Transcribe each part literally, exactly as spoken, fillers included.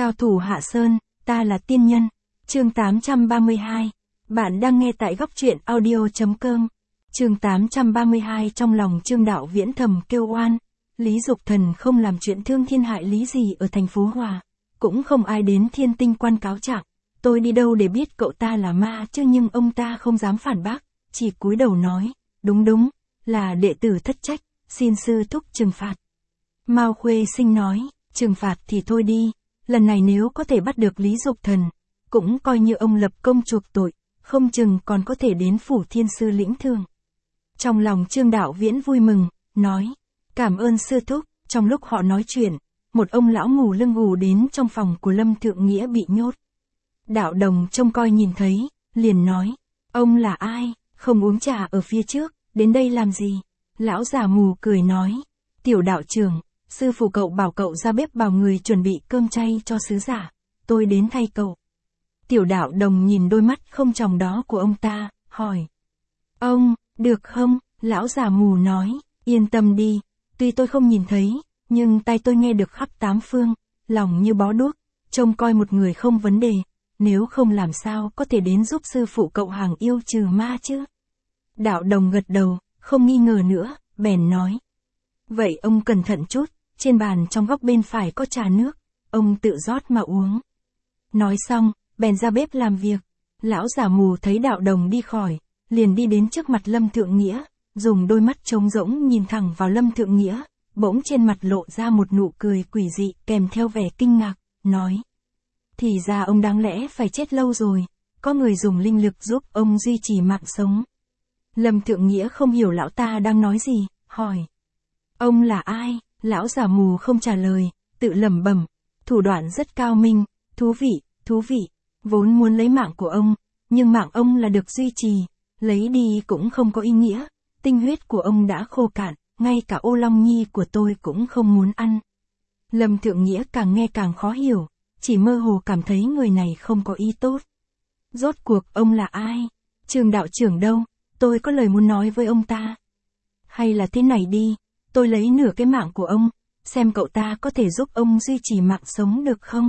Cao thủ Hạ Sơn, ta là tiên nhân. Chương tám trăm ba mươi hai. Bạn đang nghe tại góc truyện audio chấm com. Chương tám trăm ba mươi hai. Trong lòng Trương Đạo Viễn thầm kêu oan. Lý Dục Thần không làm chuyện thương thiên hại lý gì ở thành phố Hòa. Cũng không ai đến Thiên Tinh Quan cáo trạng. Tôi đi đâu để biết cậu ta là ma chứ, nhưng ông ta không dám phản bác. Chỉ cúi đầu nói, đúng đúng, là đệ tử thất trách, xin sư thúc trừng phạt. Mao Khuê Sinh nói, trừng phạt thì thôi đi. Lần này nếu có thể bắt được Lý Dục Thần, cũng coi như ông lập công chuộc tội, không chừng còn có thể đến phủ thiên sư lĩnh thưởng. Trong lòng Trương Đạo Viễn vui mừng, nói, cảm ơn sư thúc. Trong lúc họ nói chuyện, một ông lão ngủ lưng gù đến trong phòng của Lâm Thượng Nghĩa bị nhốt. Đạo Đồng trông coi nhìn thấy, liền nói, ông là ai, không uống trà ở phía trước, đến đây làm gì? Lão già mù cười nói, tiểu đạo trưởng, sư phụ cậu bảo cậu ra bếp bảo người chuẩn bị cơm chay cho sứ giả, tôi đến thay cậu. Tiểu Đạo Đồng nhìn đôi mắt không tròng đó của ông ta, hỏi, ông, được không? Lão già mù nói, yên tâm đi, tuy tôi không nhìn thấy, nhưng tai tôi nghe được khắp tám phương, lòng như bó đuốc, trông coi một người không vấn đề, nếu không làm sao có thể đến giúp sư phụ cậu hàng yêu trừ ma chứ? Đạo Đồng gật đầu, không nghi ngờ nữa, bèn nói, vậy ông cẩn thận chút, trên bàn trong góc bên phải có trà nước, ông tự rót mà uống. Nói xong, bèn ra bếp làm việc. Lão già mù thấy Đạo Đồng đi khỏi, liền đi đến trước mặt Lâm Thượng Nghĩa, dùng đôi mắt trống rỗng nhìn thẳng vào Lâm Thượng Nghĩa, bỗng trên mặt lộ ra một nụ cười quỷ dị kèm theo vẻ kinh ngạc, nói, thì ra ông đáng lẽ phải chết lâu rồi, có người dùng linh lực giúp ông duy trì mạng sống. Lâm Thượng Nghĩa không hiểu lão ta đang nói gì, hỏi, ông là ai? Lão già mù không trả lời, tự lẩm bẩm, thủ đoạn rất cao minh, thú vị, thú vị, vốn muốn lấy mạng của ông, nhưng mạng ông là được duy trì, lấy đi cũng không có ý nghĩa, tinh huyết của ông đã khô cạn, ngay cả ô long nhi của tôi cũng không muốn ăn. Lâm Thượng Nghĩa càng nghe càng khó hiểu, chỉ mơ hồ cảm thấy người này không có ý tốt. Rốt cuộc ông là ai? Trương đạo trưởng đâu? Tôi có lời muốn nói với ông ta. Hay là thế này đi, tôi lấy nửa cái mạng của ông, xem cậu ta có thể giúp ông duy trì mạng sống được không?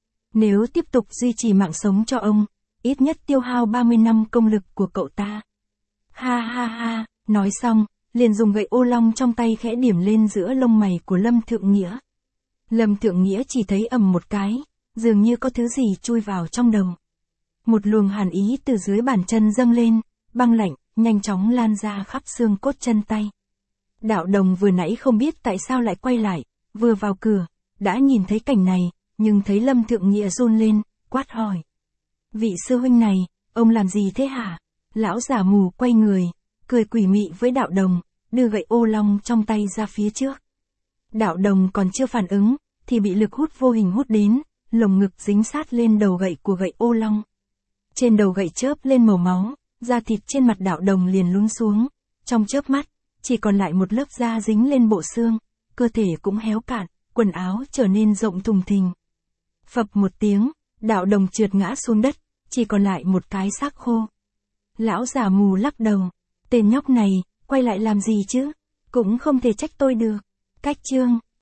Nếu tiếp tục duy trì mạng sống cho ông, ít nhất tiêu hao ba mươi năm công lực của cậu ta. Ha ha ha, nói xong, liền dùng gậy ô long trong tay khẽ điểm lên giữa lông mày của Lâm Thượng Nghĩa. Lâm Thượng Nghĩa chỉ thấy ầm một cái, dường như có thứ gì chui vào trong đầu. Một luồng hàn ý từ dưới bàn chân dâng lên, băng lạnh, nhanh chóng lan ra khắp xương cốt chân tay. Đạo Đồng vừa nãy không biết tại sao lại quay lại, vừa vào cửa, đã nhìn thấy cảnh này, nhưng thấy Lâm Thượng Nghĩa run lên, quát hỏi. Vị sư huynh này, ông làm gì thế hả? Lão già mù quay người, cười quỷ mị với Đạo Đồng, đưa gậy ô long trong tay ra phía trước. Đạo Đồng còn chưa phản ứng, thì bị lực hút vô hình hút đến, lồng ngực dính sát lên đầu gậy của gậy ô long. Trên đầu gậy chớp lên màu máu, da thịt trên mặt Đạo Đồng liền lún xuống, trong chớp mắt, chỉ còn lại một lớp da dính lên bộ xương, cơ thể cũng héo cạn, quần áo trở nên rộng thùng thình. Phập một tiếng, Đạo Đồng trượt ngã xuống đất, chỉ còn lại một cái xác khô. Lão già mù lắc đầu, tên nhóc này, quay lại làm gì chứ? Cũng không thể trách tôi được. Cách chương,